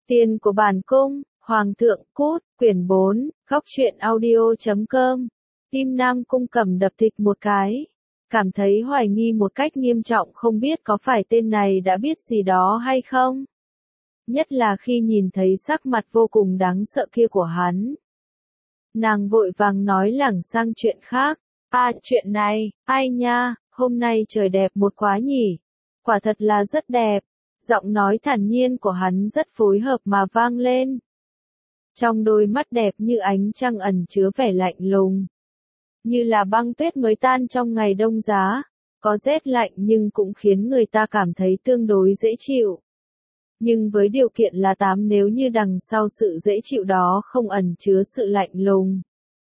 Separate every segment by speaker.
Speaker 1: Tiền của bản cung, Hoàng thượng cút, quyển 4, góc truyện audio.com. Tim Nam Cung Cẩm đập thịch một cái. Cảm thấy hoài nghi một cách nghiêm trọng, không biết có phải tên này đã biết gì đó hay không. Nhất là khi nhìn thấy sắc mặt vô cùng đáng sợ kia của hắn. Nàng vội vàng nói lảng sang chuyện khác. Chuyện này, ai nha, hôm nay trời đẹp một quá nhỉ. Quả thật là rất đẹp. Giọng nói thản nhiên của hắn rất phối hợp mà vang lên. Trong đôi mắt đẹp như ánh trăng ẩn chứa vẻ lạnh lùng. Như là băng tuyết mới tan trong ngày đông giá. Có rét lạnh nhưng cũng khiến người ta cảm thấy tương đối dễ chịu. Nhưng với điều kiện là nếu như đằng sau sự dễ chịu đó không ẩn chứa sự lạnh lùng.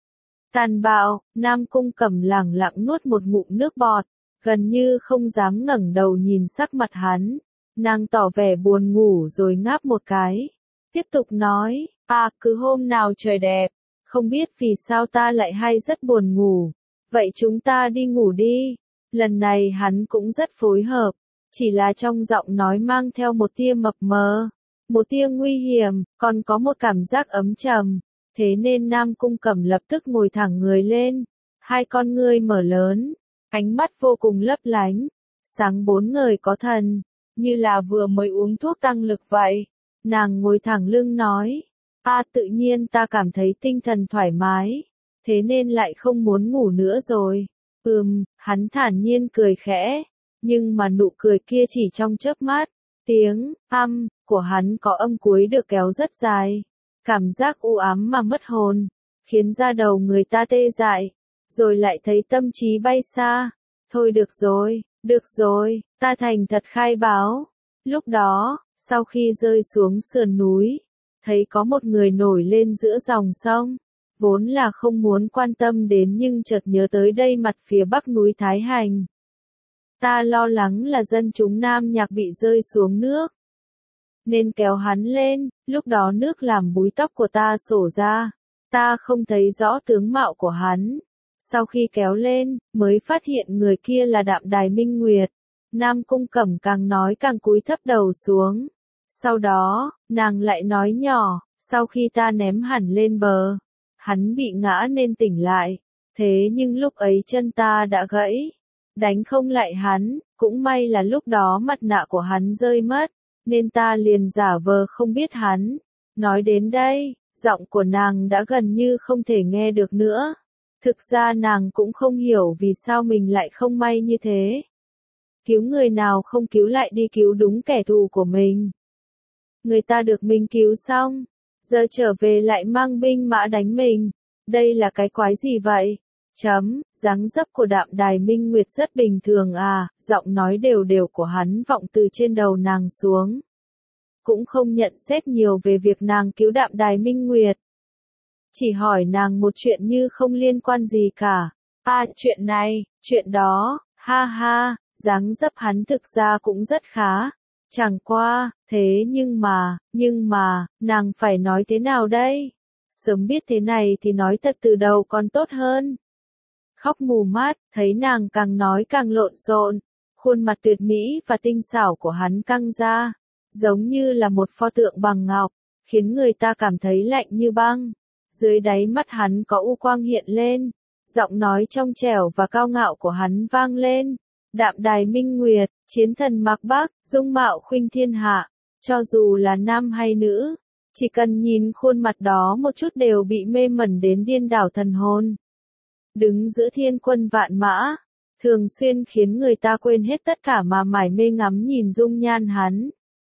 Speaker 1: Tàn bạo, Nam Cung Cẩm lẳng lặng nuốt một ngụm nước bọt, gần như không dám ngẩng đầu nhìn sắc mặt hắn. Nàng tỏ vẻ buồn ngủ rồi ngáp một cái. Tiếp tục nói, cứ hôm nào trời đẹp, không biết vì sao ta lại hay rất buồn ngủ. Vậy chúng ta đi ngủ đi. Lần này hắn cũng rất phối hợp, chỉ là trong giọng nói mang theo một tia mập mờ, một tia nguy hiểm, còn có một cảm giác ấm trầm. Thế nên Nam Cung Cẩm lập tức ngồi thẳng người lên, hai con ngươi mở lớn, ánh mắt vô cùng lấp lánh, sáng bốn ngời có thần, như là vừa mới uống thuốc tăng lực vậy. Nàng ngồi thẳng lưng nói, tự nhiên ta cảm thấy tinh thần thoải mái, thế nên lại không muốn ngủ nữa rồi. Hắn thản nhiên cười khẽ, nhưng mà nụ cười kia chỉ trong chớp mắt, tiếng của hắn có âm cuối được kéo rất dài. Cảm giác u ám mà mất hồn, khiến da đầu người ta tê dại, rồi lại thấy tâm trí bay xa. Thôi được rồi, ta thành thật khai báo. Lúc đó, sau khi rơi xuống sườn núi, thấy có một người nổi lên giữa dòng sông, vốn là không muốn quan tâm đến nhưng chợt nhớ tới đây mặt phía bắc núi Thái Hành. Ta lo lắng là dân chúng Nam Nhạc bị rơi xuống nước, nên kéo hắn lên, lúc đó nước làm búi tóc của ta xổ ra, ta không thấy rõ tướng mạo của hắn. Sau khi kéo lên, mới phát hiện người kia là Đạm Đài Minh Nguyệt. Nam Cung Cẩm càng nói càng cúi thấp đầu xuống. Sau đó, nàng lại nói nhỏ, sau khi ta ném hẳn lên bờ, hắn bị ngã nên tỉnh lại. Thế nhưng lúc ấy chân ta đã gãy, đánh không lại hắn, cũng may là lúc đó mặt nạ của hắn rơi mất, nên ta liền giả vờ không biết hắn. Nói đến đây, giọng của nàng đã gần như không thể nghe được nữa. Thực ra nàng cũng không hiểu vì sao mình lại không may như thế. Cứu người nào không cứu lại đi cứu đúng kẻ thù của mình. Người ta được mình cứu xong, giờ trở về lại mang binh mã đánh mình. Đây là cái quái gì vậy? Dáng dấp của Đạm Đài Minh Nguyệt rất bình thường giọng nói đều đều của hắn vọng từ trên đầu nàng xuống. Cũng không nhận xét nhiều về việc nàng cứu Đạm Đài Minh Nguyệt. Chỉ hỏi nàng một chuyện như không liên quan gì cả. Chuyện này, chuyện đó, ha, dáng dấp hắn thực ra cũng rất khá. Chẳng qua, thế nhưng mà, nàng phải nói thế nào đây? Sớm biết thế này thì nói thật từ đầu còn tốt hơn. Khóc mù mắt, thấy nàng càng nói càng lộn xộn, khuôn mặt tuyệt mỹ và tinh xảo của hắn căng ra, giống như là một pho tượng bằng ngọc, khiến người ta cảm thấy lạnh như băng. Dưới đáy mắt hắn có u quang hiện lên, giọng nói trong trẻo và cao ngạo của hắn vang lên. Đạm Đài Minh Nguyệt, chiến thần Mạc Bắc, dung mạo khuynh thiên hạ, cho dù là nam hay nữ, chỉ cần nhìn khuôn mặt đó một chút đều bị mê mẩn đến điên đảo thần hồn. Đứng giữa thiên quân vạn mã, thường xuyên khiến người ta quên hết tất cả mà mải mê ngắm nhìn dung nhan hắn.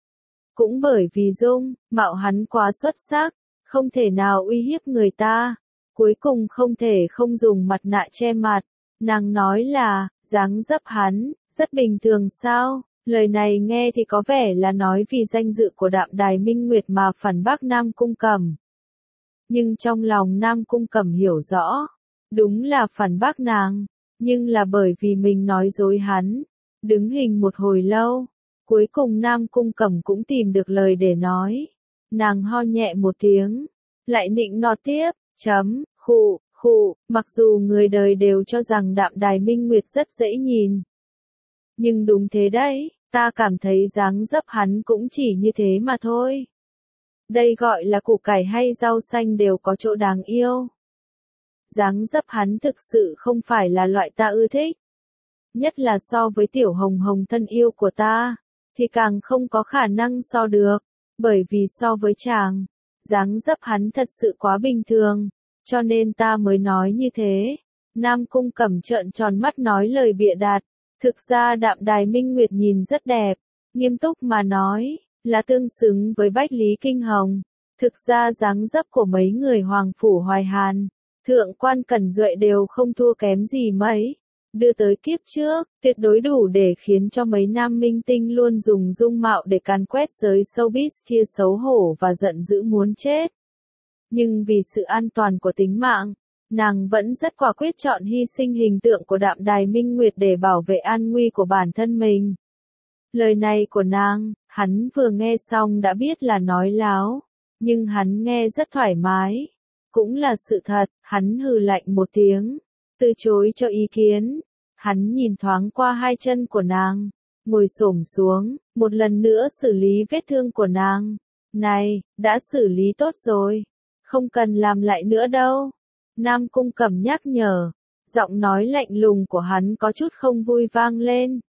Speaker 1: Cũng bởi vì dung mạo hắn quá xuất sắc, không thể nào uy hiếp người ta, cuối cùng không thể không dùng mặt nạ che mặt. Nàng nói là, dáng dấp hắn, rất bình thường sao? Lời này nghe thì có vẻ là nói vì danh dự của Đạm Đài Minh Nguyệt mà phản bác Nam Cung Cẩm. Nhưng trong lòng Nam Cung Cẩm hiểu rõ, đúng là phản bác nàng, nhưng là bởi vì mình nói dối hắn. Đứng hình một hồi lâu, cuối cùng Nam Cung Cẩm cũng tìm được lời để nói. Nàng ho nhẹ một tiếng, lại nịnh nọt tiếp, khụ, mặc dù người đời đều cho rằng Đạm Đài Minh Nguyệt rất dễ nhìn. Nhưng đúng thế đấy, ta cảm thấy dáng dấp hắn cũng chỉ như thế mà thôi. Đây gọi là củ cải hay rau xanh đều có chỗ đáng yêu. Dáng dấp hắn thực sự không phải là loại ta ưa thích. Nhất là so với tiểu hồng hồng thân yêu của ta, thì càng không có khả năng so được, bởi vì so với chàng, dáng dấp hắn thật sự quá bình thường, cho nên ta mới nói như thế. Nam Cung Cẩm trợn tròn mắt nói lời bịa đặt, thực ra Đạm Đài Minh Nguyệt nhìn rất đẹp, nghiêm túc mà nói, là tương xứng với Bách Lý Kinh Hồng. Thực ra dáng dấp của mấy người Hoàng Phủ Hoài Hàn, Thượng quan Cẩn Duệ đều không thua kém gì mấy. Đưa tới kiếp trước, tuyệt đối đủ để khiến cho mấy nam minh tinh luôn dùng dung mạo để càn quét giới showbiz kia xấu hổ và giận dữ muốn chết. Nhưng vì sự an toàn của tính mạng, nàng vẫn rất quả quyết chọn hy sinh hình tượng của Đạm Đài Minh Nguyệt để bảo vệ an nguy của bản thân mình. Lời này của nàng, hắn vừa nghe xong đã biết là nói láo, nhưng hắn nghe rất thoải mái. Cũng là sự thật, hắn hừ lạnh một tiếng, từ chối cho ý kiến. Hắn nhìn thoáng qua hai chân của nàng, ngồi xổm xuống, một lần nữa xử lý vết thương của nàng. Này, đã xử lý tốt rồi, không cần làm lại nữa đâu. Nam Cung Cẩm nhắc nhở, giọng nói lạnh lùng của hắn có chút không vui vang lên.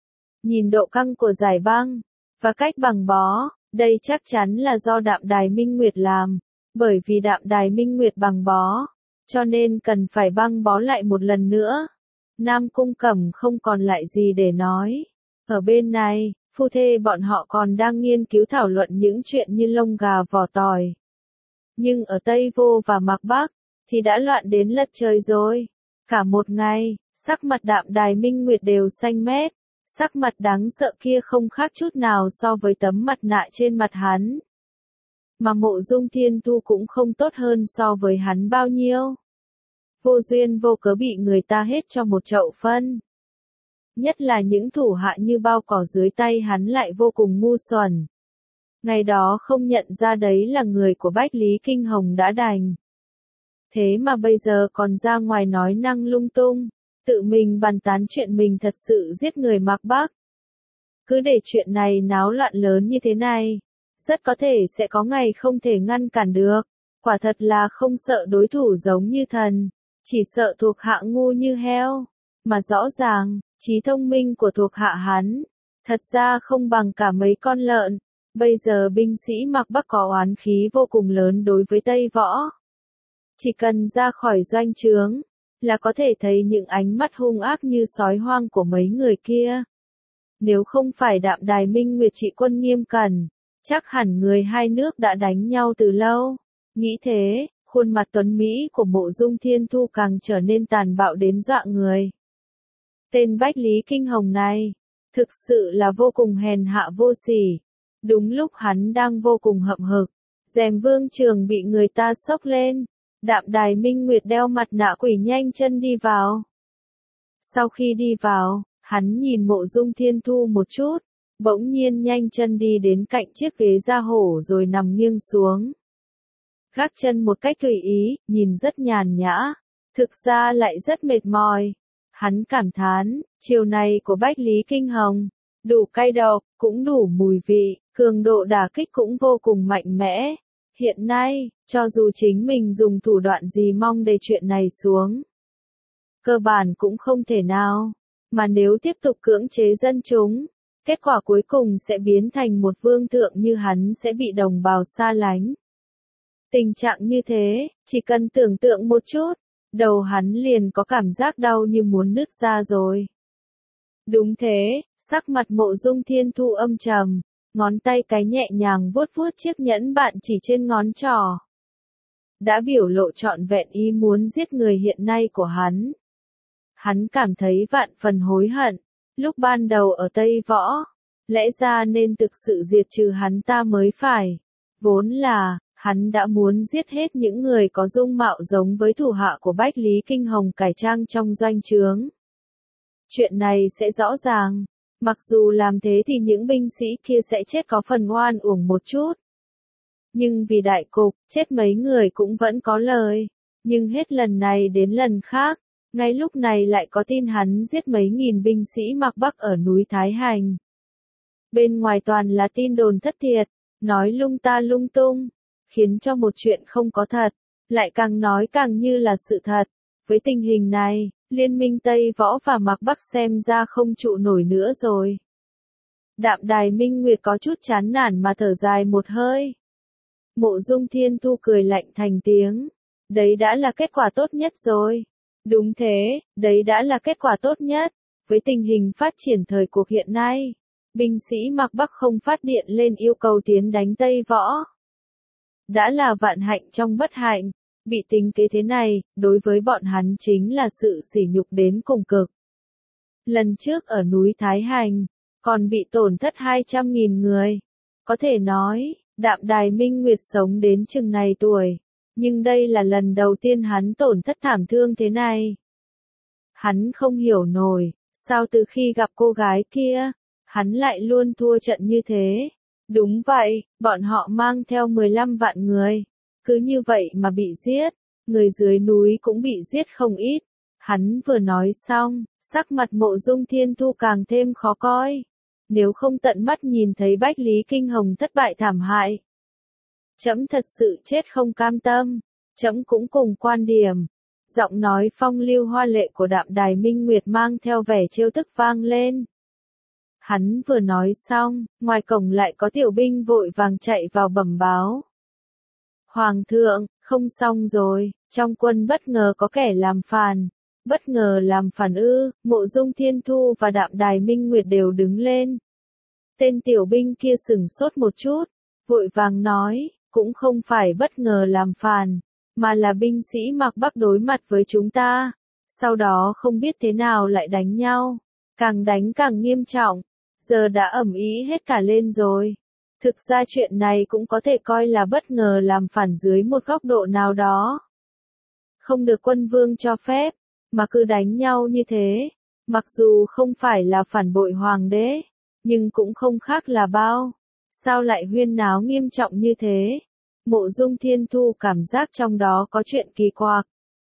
Speaker 1: Nhìn độ căng của giải băng, và cách băng bó, đây chắc chắn là do Đạm Đài Minh Nguyệt làm, bởi vì Đạm Đài Minh Nguyệt băng bó, cho nên cần phải băng bó lại một lần nữa. Nam Cung Cẩm không còn lại gì để nói. Ở bên này, phu thê bọn họ còn đang nghiên cứu thảo luận những chuyện như lông gà vỏ tỏi. Nhưng ở Tây Vô và Mạc Bắc, thì đã loạn đến lật trời rồi. Cả một ngày, sắc mặt Đạm Đài Minh Nguyệt đều xanh mét. Sắc mặt đáng sợ kia không khác chút nào so với tấm mặt nạ trên mặt hắn. Mà Mộ Dung Thiên Thu cũng không tốt hơn so với hắn bao nhiêu. Vô duyên vô cớ bị người ta hết cho một chậu phân. Nhất là những thủ hạ như bao cỏ dưới tay hắn lại vô cùng ngu xuẩn. Ngày đó không nhận ra đấy là người của Bách Lý Kinh Hồng đã đành. Thế mà bây giờ còn ra ngoài nói năng lung tung, tự mình bàn tán chuyện mình thật sự giết người Mạc Bắc. Cứ để chuyện này náo loạn lớn như thế này, rất có thể sẽ có ngày không thể ngăn cản được. Quả thật là không sợ đối thủ giống như thần, chỉ sợ thuộc hạ ngu như heo. Mà rõ ràng, trí thông minh của thuộc hạ hắn, thật ra không bằng cả mấy con lợn. Bây giờ binh sĩ Mạc Bắc có oán khí vô cùng lớn đối với Tây Võ. Chỉ cần ra khỏi doanh trướng, là có thể thấy những ánh mắt hung ác như sói hoang của mấy người kia. Nếu không phải Đạm Đài Minh Nguyệt trị quân nghiêm cẩn, chắc hẳn người hai nước đã đánh nhau từ lâu. Nghĩ thế, khuôn mặt tuấn Mỹ của Mộ Dung Thiên Thu càng trở nên tàn bạo đến dọa người. Tên Bách Lý Kinh Hồng này, thực sự là vô cùng hèn hạ vô sỉ. Đúng lúc hắn đang vô cùng hậm hực, rèm vương trường bị người ta xốc lên. Đạm Đài Minh Nguyệt đeo mặt nạ quỷ nhanh chân đi vào. Sau khi đi vào, hắn nhìn Mộ Dung Thiên Thu một chút, bỗng nhiên nhanh chân đi đến cạnh chiếc ghế da hổ rồi nằm nghiêng xuống. Gác chân một cách tùy ý, nhìn rất nhàn nhã, thực ra lại rất mệt mỏi. Hắn cảm thán, chiều này của Bách Lý Kinh Hồng, đủ cay độc, cũng đủ mùi vị, cường độ đả kích cũng vô cùng mạnh mẽ. Hiện nay, cho dù chính mình dùng thủ đoạn gì mong để chuyện này xuống, cơ bản cũng không thể nào. Mà nếu tiếp tục cưỡng chế dân chúng, kết quả cuối cùng sẽ biến thành một vương thượng như hắn sẽ bị đồng bào xa lánh. Tình trạng như thế, chỉ cần tưởng tượng một chút, đầu hắn liền có cảm giác đau như muốn nứt ra rồi. Đúng thế, sắc mặt Mộ Dung Thiên Thu âm trầm, ngón tay cái nhẹ nhàng vuốt vuốt chiếc nhẫn bạn chỉ trên ngón trỏ. Đã biểu lộ trọn vẹn ý muốn giết người hiện nay của hắn. Hắn cảm thấy vạn phần hối hận, lúc ban đầu ở Tây Võ, lẽ ra nên thực sự diệt trừ hắn ta mới phải. Vốn là, hắn đã muốn giết hết những người có dung mạo giống với thủ hạ của Bách Lý Kinh Hồng cải trang trong doanh trướng. Chuyện này sẽ rõ ràng, mặc dù làm thế thì những binh sĩ kia sẽ chết có phần oan uổng một chút. Nhưng vì đại cục, chết mấy người cũng vẫn có lời. Nhưng hết lần này đến lần khác, ngay lúc này lại có tin hắn giết mấy nghìn binh sĩ Mạc Bắc ở núi Thái Hành. Bên ngoài toàn là tin đồn thất thiệt, nói lung ta lung tung, khiến cho một chuyện không có thật, lại càng nói càng như là sự thật. Với tình hình này, Liên minh Tây Võ và Mạc Bắc xem ra không trụ nổi nữa rồi. Đạm Đài Minh Nguyệt có chút chán nản mà thở dài một hơi. Mộ Dung Thiên Thu cười lạnh thành tiếng. Đấy đã là kết quả tốt nhất rồi. Đúng thế, đấy đã là kết quả tốt nhất. Với tình hình phát triển thời cuộc hiện nay, binh sĩ Mạc Bắc không phát điện lên yêu cầu tiến đánh Tây Võ. Đã là vạn hạnh trong bất hạnh, bị tính kế thế này, đối với bọn hắn chính là sự sỉ nhục đến cùng cực. Lần trước ở núi Thái Hành, còn bị tổn thất 200.000 người. Có thể nói, Đạm Đài Minh Nguyệt sống đến chừng này tuổi, nhưng đây là lần đầu tiên hắn tổn thất thảm thương thế này. Hắn không hiểu nổi, sao từ khi gặp cô gái kia, hắn lại luôn thua trận như thế. Đúng vậy, bọn họ mang theo 15 vạn người, cứ như vậy mà bị giết, người dưới núi cũng bị giết không ít. Hắn vừa nói xong, sắc mặt Mộ Dung Thiên Thu càng thêm khó coi. Nếu không tận mắt nhìn thấy Bách Lý Kinh Hồng thất bại thảm hại, trẫm thật sự chết không cam tâm. Trẫm cũng cùng quan điểm. Giọng nói phong lưu hoa lệ của Đạm Đài Minh Nguyệt mang theo vẻ trêu tức vang lên. Hắn vừa nói xong, ngoài cổng lại có tiểu binh vội vàng chạy vào bẩm báo. Hoàng thượng, không xong rồi, trong quân bất ngờ có kẻ làm phản. Bất ngờ làm phản ư? Mộ Dung Thiên Thu và Đạm Đài Minh Nguyệt đều đứng lên. Tên tiểu binh kia sửng sốt một chút, vội vàng nói, cũng không phải bất ngờ làm phản, mà là binh sĩ Mạc Bắc đối mặt với chúng ta, sau đó không biết thế nào lại đánh nhau, càng đánh càng nghiêm trọng, giờ đã ầm ĩ hết cả lên rồi. Thực ra chuyện này cũng có thể coi là bất ngờ làm phản dưới một góc độ nào đó. Không được quân vương cho phép, mà cứ đánh nhau như thế, mặc dù không phải là phản bội hoàng đế, nhưng cũng không khác là bao. Sao lại huyên náo nghiêm trọng như thế? Mộ Dung Thiên Thu cảm giác trong đó có chuyện kỳ quặc.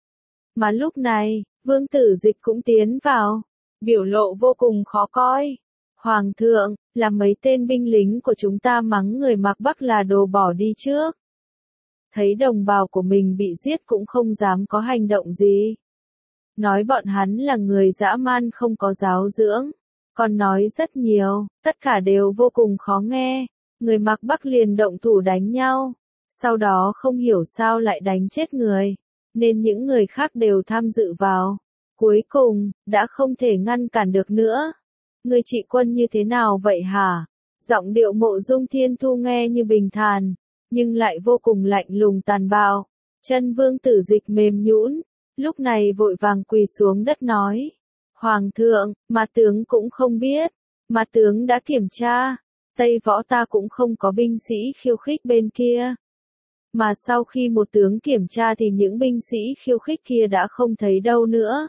Speaker 1: Mà lúc này, Vương Tử Dịch cũng tiến vào, biểu lộ vô cùng khó coi. Hoàng thượng, là mấy tên binh lính của chúng ta mắng người Mạc Bắc là đồ bỏ đi trước. Thấy đồng bào của mình bị giết cũng không dám có hành động gì. Nói bọn hắn là người dã man không có giáo dưỡng. Còn nói rất nhiều, tất cả đều vô cùng khó nghe. Người Mạc Bắc liền động thủ đánh nhau. Sau đó không hiểu sao lại đánh chết người. Nên những người khác đều tham dự vào. Cuối cùng, đã không thể ngăn cản được nữa. Người trị quân như thế nào vậy hả? Giọng điệu Mộ Dung Thiên Thu nghe như bình thản, nhưng lại vô cùng lạnh lùng tàn bạo. Chân Vương Tử Dịch mềm nhũn, lúc này vội vàng quỳ xuống đất nói. Hoàng thượng, mà tướng cũng không biết, mà tướng đã kiểm tra, Tây Võ ta cũng không có binh sĩ khiêu khích bên kia. Mà sau khi một tướng kiểm tra thì những binh sĩ khiêu khích kia đã không thấy đâu nữa.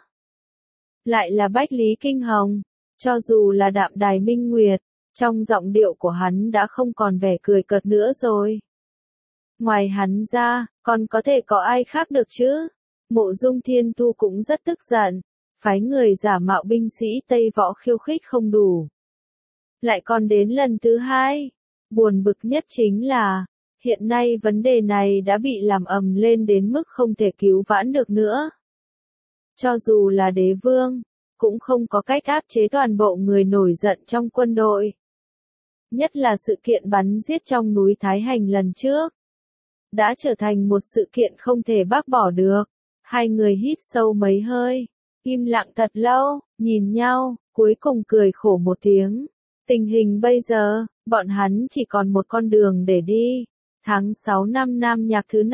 Speaker 1: Lại là Bách Lý Kinh Hồng, cho dù là Đạm Đài Minh Nguyệt, trong giọng điệu của hắn đã không còn vẻ cười cợt nữa rồi. Ngoài hắn ra, còn có thể có ai khác được chứ? Mộ Dung Thiên Thu cũng rất tức giận, phái người giả mạo binh sĩ Tây Võ khiêu khích không đủ. Lại còn đến lần thứ hai, buồn bực nhất chính là, hiện nay vấn đề này đã bị làm ầm lên đến mức không thể cứu vãn được nữa. Cho dù là đế vương, cũng không có cách áp chế toàn bộ người nổi giận trong quân đội. Nhất là sự kiện bắn giết trong núi Thái Hành lần trước. Đã trở thành một sự kiện không thể bác bỏ được. Hai người hít sâu mấy hơi, im lặng thật lâu, nhìn nhau, cuối cùng cười khổ một tiếng. Tình hình bây giờ, bọn hắn chỉ còn một con đường để đi. Tháng 6 năm Nam Nhạc thứ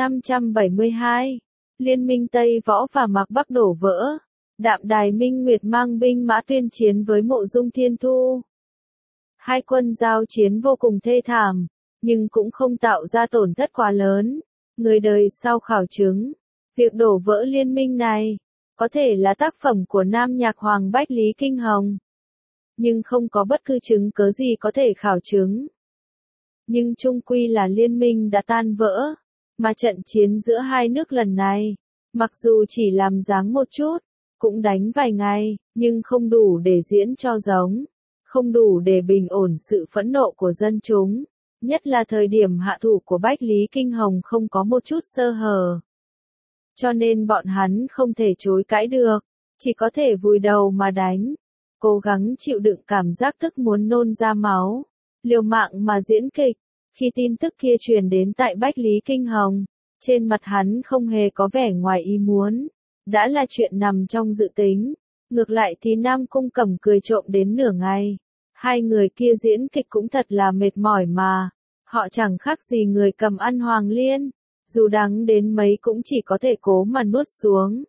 Speaker 1: 572, Liên minh Tây Võ và Mạc Bắc đổ vỡ. Đạm Đài Minh Nguyệt mang binh mã tuyên chiến với Mộ Dung Thiên Thu. Hai quân giao chiến vô cùng thê thảm, nhưng cũng không tạo ra tổn thất quá lớn. Người đời sau khảo chứng, việc đổ vỡ liên minh này, có thể là tác phẩm của Nam Nhạc Hoàng Bách Lý Kinh Hồng. Nhưng không có bất cứ chứng cớ gì có thể khảo chứng. Nhưng chung quy là liên minh đã tan vỡ, mà trận chiến giữa hai nước lần này, mặc dù chỉ làm dáng một chút, cũng đánh vài ngày, nhưng không đủ để diễn cho giống, không đủ để bình ổn sự phẫn nộ của dân chúng. Nhất là thời điểm hạ thủ của Bách Lý Kinh Hồng không có một chút sơ hở. Cho nên bọn hắn không thể chối cãi được, chỉ có thể vùi đầu mà đánh, cố gắng chịu đựng cảm giác tức muốn nôn ra máu, liều mạng mà diễn kịch. Khi tin tức kia truyền đến tại Bách Lý Kinh Hồng, trên mặt hắn không hề có vẻ ngoài ý muốn, đã là chuyện nằm trong dự tính. Ngược lại thì Nam Cung Cẩm cười trộm đến nửa ngày. Hai người kia diễn kịch cũng thật là mệt mỏi mà, họ chẳng khác gì người cầm ăn hoàng liên, dù đắng đến mấy cũng chỉ có thể cố mà nuốt xuống.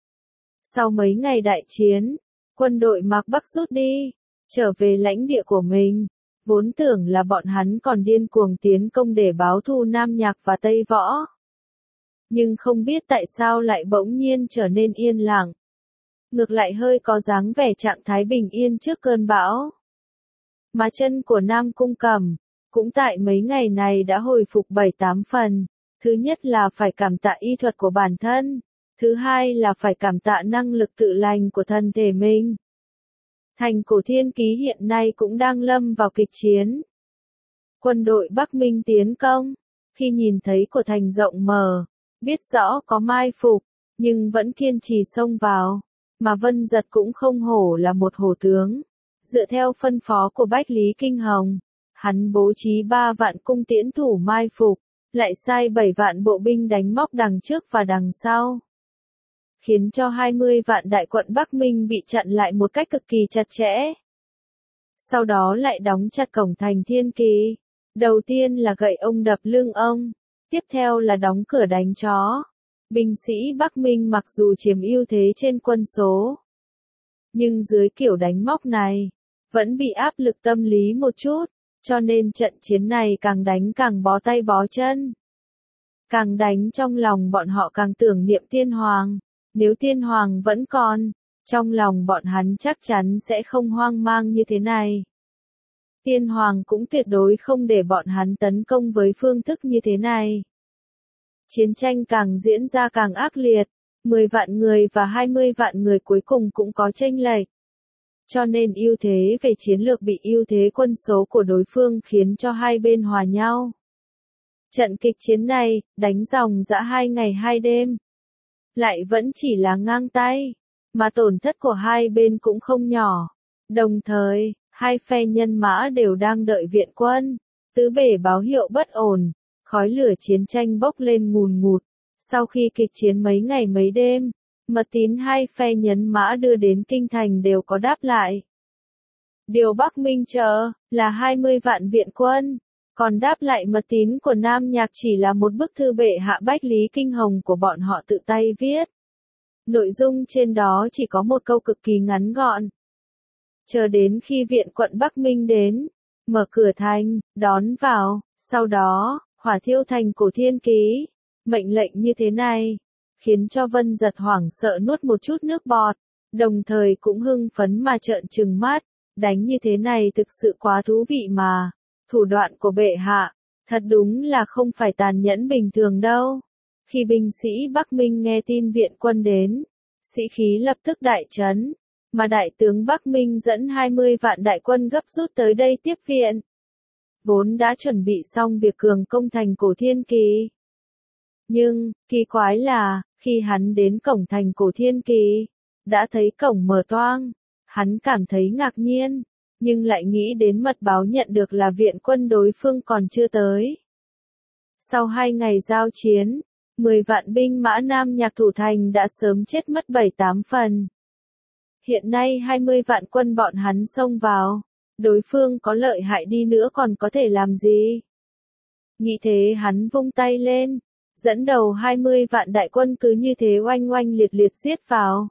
Speaker 1: Sau mấy ngày đại chiến, quân đội Mạc Bắc rút đi, trở về lãnh địa của mình, vốn tưởng là bọn hắn còn điên cuồng tiến công để báo thù Nam Nhạc và Tây Võ. Nhưng không biết tại sao lại bỗng nhiên trở nên yên lặng. Ngược lại hơi có dáng vẻ trạng thái bình yên trước cơn bão. Mà chân của Nam Cung Cẩm, cũng tại mấy ngày này đã hồi phục 7-8 phần. Thứ nhất là phải cảm tạ y thuật của bản thân. Thứ hai là phải cảm tạ năng lực tự lành của thân thể mình. Thành Cổ Thiên Ký hiện nay cũng đang lâm vào kịch chiến. Quân đội Bắc Minh tiến công, khi nhìn thấy cổ thành rộng mở, biết rõ có mai phục, nhưng vẫn kiên trì xông vào. Mà Vân Giật cũng không hổ là một hổ tướng. Dựa theo phân phó của Bách Lý Kinh Hồng, hắn bố trí 3 vạn cung tiễn thủ mai phục, lại sai 7 vạn bộ binh đánh móc đằng trước và đằng sau. Khiến cho 20 vạn đại quận Bắc Minh bị chặn lại một cách cực kỳ chặt chẽ. Sau đó lại đóng chặt cổng thành Thiên Kỳ. Đầu tiên là gậy ông đập lưng ông, tiếp theo là đóng cửa đánh chó. Binh sĩ Bắc Minh mặc dù chiếm ưu thế trên quân số, nhưng dưới kiểu đánh móc này, vẫn bị áp lực tâm lý một chút, cho nên trận chiến này càng đánh càng bó tay bó chân. Càng đánh trong lòng bọn họ càng tưởng niệm Tiên Hoàng, nếu Tiên Hoàng vẫn còn, trong lòng bọn hắn chắc chắn sẽ không hoang mang như thế này. Tiên Hoàng cũng tuyệt đối không để bọn hắn tấn công với phương thức như thế này. Chiến tranh càng diễn ra càng ác liệt, 10 vạn người và 20 vạn người cuối cùng cũng có chênh lệch. Cho nên ưu thế về chiến lược bị ưu thế quân số của đối phương khiến cho hai bên hòa nhau. Trận kịch chiến này, đánh dòng dã 2 ngày 2 đêm. Lại vẫn chỉ là ngang tay, mà tổn thất của hai bên cũng không nhỏ. Đồng thời, hai phe nhân mã đều đang đợi viện quân, tứ bề báo hiệu bất ổn. Khói lửa chiến tranh bốc lên ngùn ngụt. Sau khi kịch chiến mấy ngày mấy đêm, mật tín hai phe nhân mã đưa đến kinh thành đều có đáp lại. Điều Bắc Minh chờ là 20 vạn viện quân, còn đáp lại mật tín của Nam Nhạc chỉ là một bức thư bệ hạ Bách Lý Kinh Hồng của bọn họ tự tay viết. Nội dung trên đó chỉ có một câu cực kỳ ngắn gọn. Chờ đến khi viện quận Bắc Minh đến, mở cửa thành, đón vào, sau đó hỏa thiêu thành Cổ Thiên Ký. Mệnh lệnh như thế này, khiến cho Vân Giật hoảng sợ nuốt một chút nước bọt, đồng thời cũng hưng phấn mà trợn trừng mắt, đánh như thế này thực sự quá thú vị mà, thủ đoạn của bệ hạ, thật đúng là không phải tàn nhẫn bình thường đâu. Khi binh sĩ Bắc Minh nghe tin viện quân đến, sĩ khí lập tức đại chấn, mà đại tướng Bắc Minh dẫn 20 vạn đại quân gấp rút tới đây tiếp viện. Vốn đã chuẩn bị xong việc cường công thành Cổ Thiên Kỳ. Nhưng, kỳ quái là, khi hắn đến cổng thành Cổ Thiên Kỳ, đã thấy cổng mở toang, hắn cảm thấy ngạc nhiên, nhưng lại nghĩ đến mật báo nhận được là viện quân đối phương còn chưa tới. Sau 2 ngày giao chiến, 10 vạn binh mã Nam Nhạc thủ thành đã sớm chết mất 7-8 phần. Hiện nay 20 vạn quân bọn hắn xông vào. Đối phương có lợi hại đi nữa còn có thể làm gì? Nghĩ thế hắn vung tay lên, dẫn đầu 20 vạn đại quân cứ như thế oanh oanh liệt liệt giết vào.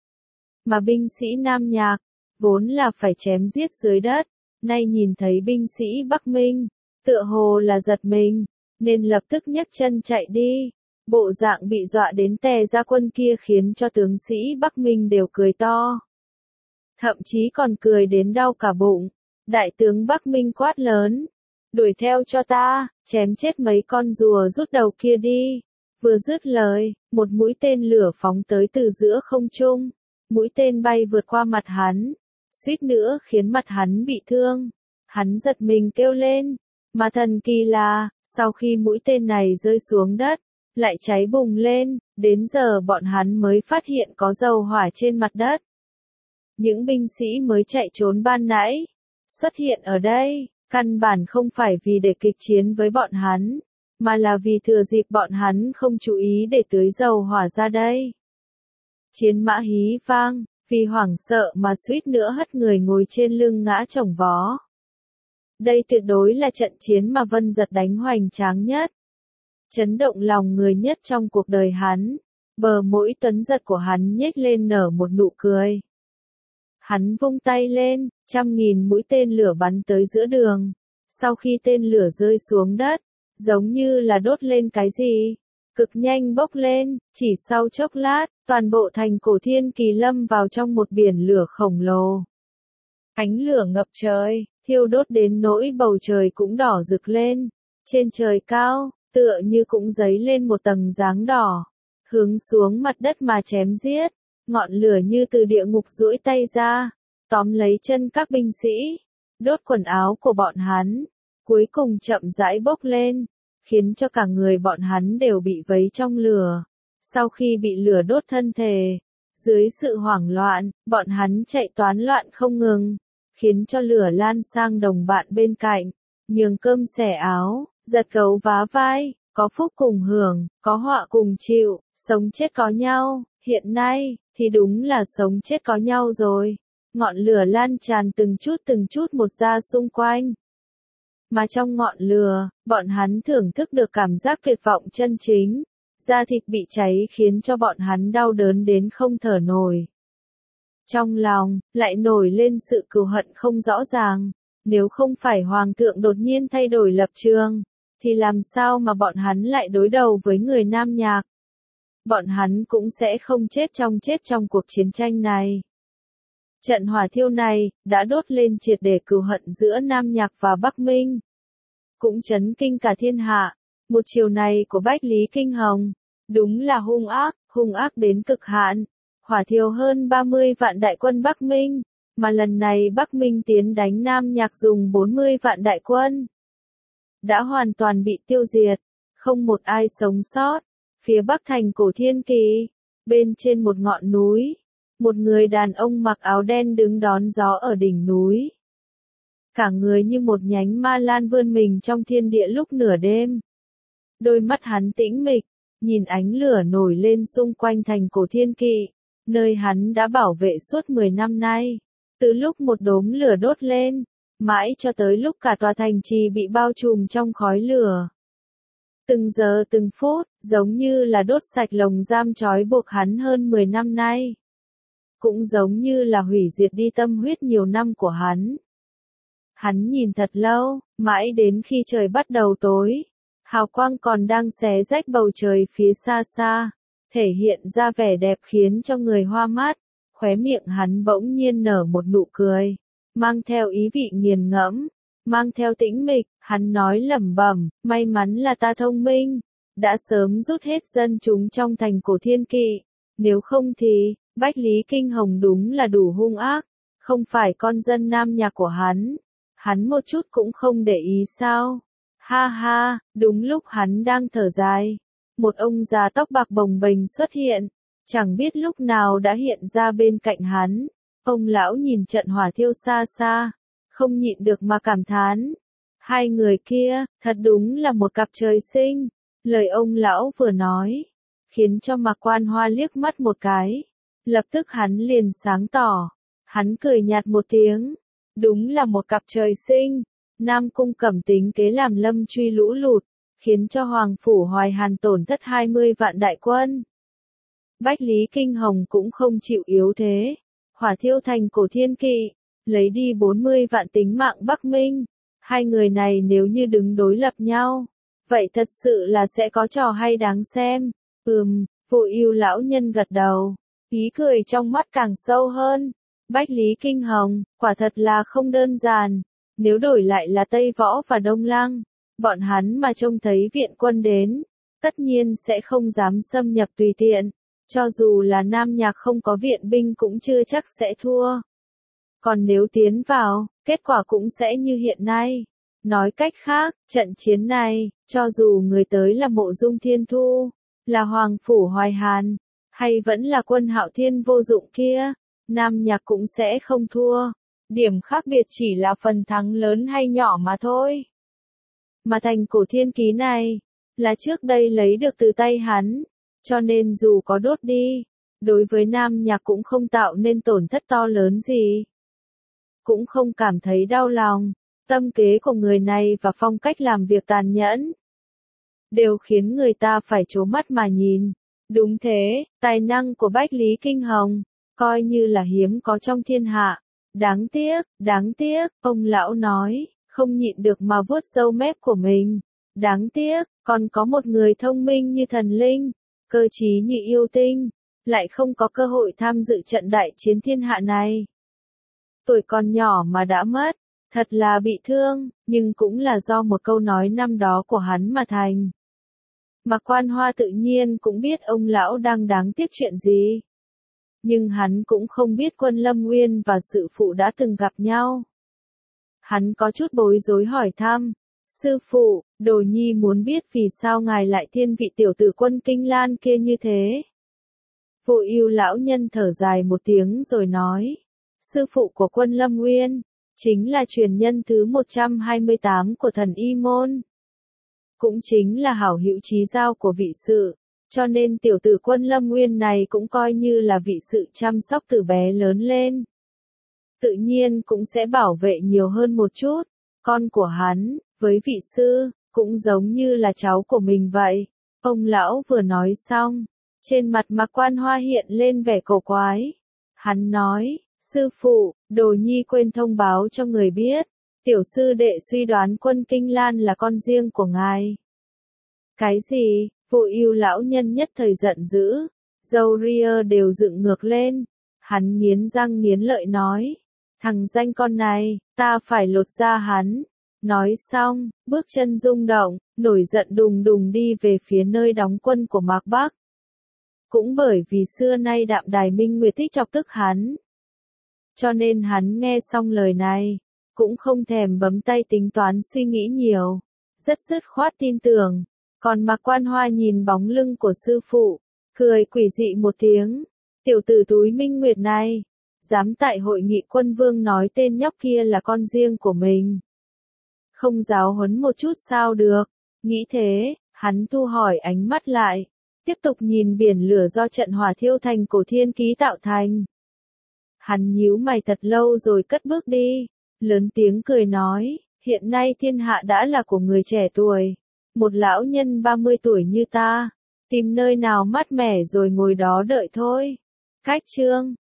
Speaker 1: Mà binh sĩ Nam Nhạc, vốn là phải chém giết dưới đất, nay nhìn thấy binh sĩ Bắc Minh, tựa hồ là giật mình, nên lập tức nhấc chân chạy đi. Bộ dạng bị dọa đến tè ra quân kia khiến cho tướng sĩ Bắc Minh đều cười to. Thậm chí còn cười đến đau cả bụng. Đại tướng Bắc Minh quát lớn, đuổi theo cho ta, chém chết mấy con rùa rút đầu kia đi. Vừa dứt lời, một mũi tên lửa phóng tới từ giữa không trung, mũi tên bay vượt qua mặt hắn, suýt nữa khiến mặt hắn bị thương. Hắn giật mình kêu lên, Mà thần kỳ là, sau khi mũi tên này rơi xuống đất, lại cháy bùng lên, đến giờ bọn hắn mới phát hiện có dầu hỏa trên mặt đất. Những binh sĩ mới chạy trốn ban nãy, xuất hiện ở đây, căn bản không phải vì để kịch chiến với bọn hắn, mà là vì thừa dịp bọn hắn không chú ý để tưới dầu hỏa ra đây. Chiến mã hí vang, vì hoảng sợ mà suýt nữa hất người ngồi trên lưng ngã chồng vó. Đây tuyệt đối là trận chiến mà Vân Giật đánh hoành tráng nhất, chấn động lòng người nhất trong cuộc đời hắn. Bờ mũi Tuấn Giật của hắn nhếch lên nở một nụ cười. Hắn vung tay lên, 100.000 mũi tên lửa bắn tới giữa đường. Sau khi tên lửa rơi xuống đất, giống như là đốt lên cái gì, cực nhanh bốc lên, chỉ sau chốc lát, toàn bộ thành Cổ Thiên Kỳ lâm vào trong một biển lửa khổng lồ. Ánh lửa ngập trời, thiêu đốt đến nỗi bầu trời cũng đỏ rực lên. Trên trời cao, tựa như cũng dấy lên một tầng dáng đỏ, hướng xuống mặt đất mà chém giết. Ngọn lửa như từ địa ngục duỗi tay ra, tóm lấy chân các binh sĩ, đốt quần áo của bọn hắn, cuối cùng chậm rãi bốc lên, khiến cho cả người bọn hắn đều bị vấy trong lửa. Sau khi bị lửa đốt thân thể, dưới sự hoảng loạn, bọn hắn chạy toán loạn không ngừng, khiến cho lửa lan sang đồng bạn bên cạnh, nhường cơm xẻ áo, giật gấu vá vai, có phúc cùng hưởng, có họa cùng chịu, sống chết có nhau. Hiện nay, thì đúng là sống chết có nhau rồi. Ngọn lửa lan tràn từng chút một ra xung quanh. Mà trong ngọn lửa, bọn hắn thưởng thức được cảm giác tuyệt vọng chân chính. Da thịt bị cháy khiến cho bọn hắn đau đớn đến không thở nổi. Trong lòng, lại nổi lên sự cừu hận không rõ ràng. Nếu không phải Hoàng thượng đột nhiên thay đổi lập trường, thì làm sao mà bọn hắn lại đối đầu với người Nam Nhạc? Bọn hắn cũng sẽ không chết trong cuộc chiến tranh này. Trận hỏa thiêu này, đã đốt lên triệt để cừu hận giữa Nam Nhạc và Bắc Minh. Cũng chấn kinh cả thiên hạ. Một chiều này của Bách Lý Kinh Hồng, đúng là hung ác đến cực hạn. Hỏa thiêu hơn 30 vạn đại quân Bắc Minh, mà lần này Bắc Minh tiến đánh Nam Nhạc dùng 40 vạn đại quân. Đã hoàn toàn bị tiêu diệt, không một ai sống sót. Phía bắc thành Cổ Thiên Kỳ, bên trên một ngọn núi, một người đàn ông mặc áo đen đứng đón gió ở đỉnh núi. Cả người như một nhánh ma lan vươn mình trong thiên địa lúc nửa đêm. Đôi mắt hắn tĩnh mịch, nhìn ánh lửa nổi lên xung quanh thành Cổ Thiên Kỳ, nơi hắn đã bảo vệ suốt 10 năm nay. Từ lúc một đốm lửa đốt lên, mãi cho tới lúc cả tòa thành trì bị bao trùm trong khói lửa. Từng giờ từng phút, giống như là đốt sạch lồng giam trói buộc hắn hơn 10 năm nay. Cũng giống như là hủy diệt đi tâm huyết nhiều năm của hắn. Hắn nhìn thật lâu, mãi đến khi trời bắt đầu tối. Hào quang còn đang xé rách bầu trời phía xa xa, thể hiện ra vẻ đẹp khiến cho người hoa mắt. Khóe miệng hắn bỗng nhiên nở một nụ cười, mang theo ý vị nghiền ngẫm. Mang theo tĩnh mịch, hắn nói lẩm bẩm, may mắn là ta thông minh, đã sớm rút hết dân chúng trong thành Cổ Thiên Kỵ, nếu không thì, Bách Lý Kinh Hồng đúng là đủ hung ác, không phải con dân Nam Nhạc của hắn một chút cũng không để ý sao? Ha ha, đúng lúc hắn đang thở dài, một ông già tóc bạc bồng bềnh xuất hiện, chẳng biết lúc nào đã hiện ra bên cạnh hắn. Ông lão nhìn trận hỏa thiêu xa xa, không nhịn được mà cảm thán. Hai người kia, thật đúng là một cặp trời sinh. Lời ông lão vừa nói, khiến cho Mạc Quan Hoa liếc mắt một cái. Lập tức hắn liền sáng tỏ. Hắn cười nhạt một tiếng. Đúng là một cặp trời sinh. Nam Cung Cẩm tính kế làm Lâm Truy lũ lụt, khiến cho Hoàng Phủ Hoài Hàn tổn thất 20 vạn đại quân. Bách Lý Kinh Hồng cũng không chịu yếu thế. Hỏa thiêu thành Cổ Thiên Kỵ, lấy đi 40 vạn tính mạng Bắc Minh. Hai người này nếu như đứng đối lập nhau, vậy thật sự là sẽ có trò hay đáng xem. Vô Ưu lão nhân gật đầu, ý cười trong mắt càng sâu hơn. Bách Lý Kinh Hồng, quả thật là không đơn giản. Nếu đổi lại là Tây Võ và Đông Lăng, bọn hắn mà trông thấy viện quân đến, tất nhiên sẽ không dám xâm nhập tùy tiện. Cho dù là Nam Nhạc không có viện binh cũng chưa chắc sẽ thua. Còn nếu tiến vào, kết quả cũng sẽ như hiện nay. Nói cách khác, trận chiến này, cho dù người tới là Mộ Dung Thiên Thu, là Hoàng Phủ Hoài Hàn, hay vẫn là Quân Hạo Thiên vô dụng kia, Nam Nhạc cũng sẽ không thua. Điểm khác biệt chỉ là phần thắng lớn hay nhỏ mà thôi. Mà thành cổ thiên ký này, là trước đây lấy được từ tay hắn, cho nên dù có đốt đi, đối với Nam Nhạc cũng không tạo nên tổn thất to lớn gì. Cũng không cảm thấy đau lòng, tâm kế của người này và phong cách làm việc tàn nhẫn, đều khiến người ta phải trố mắt mà nhìn. Đúng thế, tài năng của Bách Lý Kinh Hồng, coi như là hiếm có trong thiên hạ. Đáng tiếc, ông lão nói, không nhịn được mà vuốt râu mép của mình. Đáng tiếc, còn có một người thông minh như thần linh, cơ trí như yêu tinh, lại không có cơ hội tham dự trận đại chiến thiên hạ này. Tuổi còn nhỏ mà đã mất, thật là bị thương, nhưng cũng là do một câu nói năm đó của hắn mà thành. Mạc Quan Hoa tự nhiên cũng biết ông lão đang đáng tiếc chuyện gì. Nhưng hắn cũng không biết Quân Lâm Nguyên và sư phụ đã từng gặp nhau. Hắn có chút bối rối hỏi thăm, sư phụ, Đồ Nhi muốn biết vì sao ngài lại thiên vị tiểu tử Quân Kinh Lan kia như thế. Vô Ưu lão nhân thở dài một tiếng rồi nói, sư phụ của Quân Lâm Nguyên, chính là truyền nhân thứ 128 của thần Y Môn. Cũng chính là hảo hữu chí giao của vị sự, cho nên tiểu tử Quân Lâm Nguyên này cũng coi như là vị sự chăm sóc từ bé lớn lên. Tự nhiên cũng sẽ bảo vệ nhiều hơn một chút, con của hắn, với vị sư, cũng giống như là cháu của mình vậy. Ông lão vừa nói xong, trên mặt Mạc Quan Hoa hiện lên vẻ cổ quái. Hắn nói, sư phụ, Đồ Nhi quên thông báo cho người biết, tiểu sư đệ suy đoán Quân Kinh Lan là con riêng của ngài. Cái gì? Vô Ưu lão nhân nhất thời giận dữ, râu ria đều dựng ngược lên. Hắn nghiến răng nghiến lợi nói, thằng danh con này, ta phải lột da hắn. Nói xong, bước chân rung động, nổi giận đùng đùng đi về phía nơi đóng quân của Mạc Bắc. Cũng bởi vì xưa nay Đạm Đài Minh Nguyệt thích chọc tức hắn, cho nên hắn nghe xong lời này, cũng không thèm bấm tay tính toán suy nghĩ nhiều, rất dứt khoát tin tưởng. Còn Mạc Quan Hoa nhìn bóng lưng của sư phụ, cười quỷ dị một tiếng, tiểu tử túi Minh Nguyệt này, dám tại hội nghị quân vương nói tên nhóc kia là con riêng của mình. Không giáo huấn một chút sao được, nghĩ thế, hắn thu hỏi ánh mắt lại, tiếp tục nhìn biển lửa do trận hỏa thiêu thành cổ thiên ký tạo thành. Hắn nhíu mày thật lâu rồi cất bước đi, lớn tiếng cười nói, hiện nay thiên hạ đã là của người trẻ tuổi. Một lão nhân 30 tuổi như ta, tìm nơi nào mát mẻ rồi ngồi đó đợi thôi. Cách chương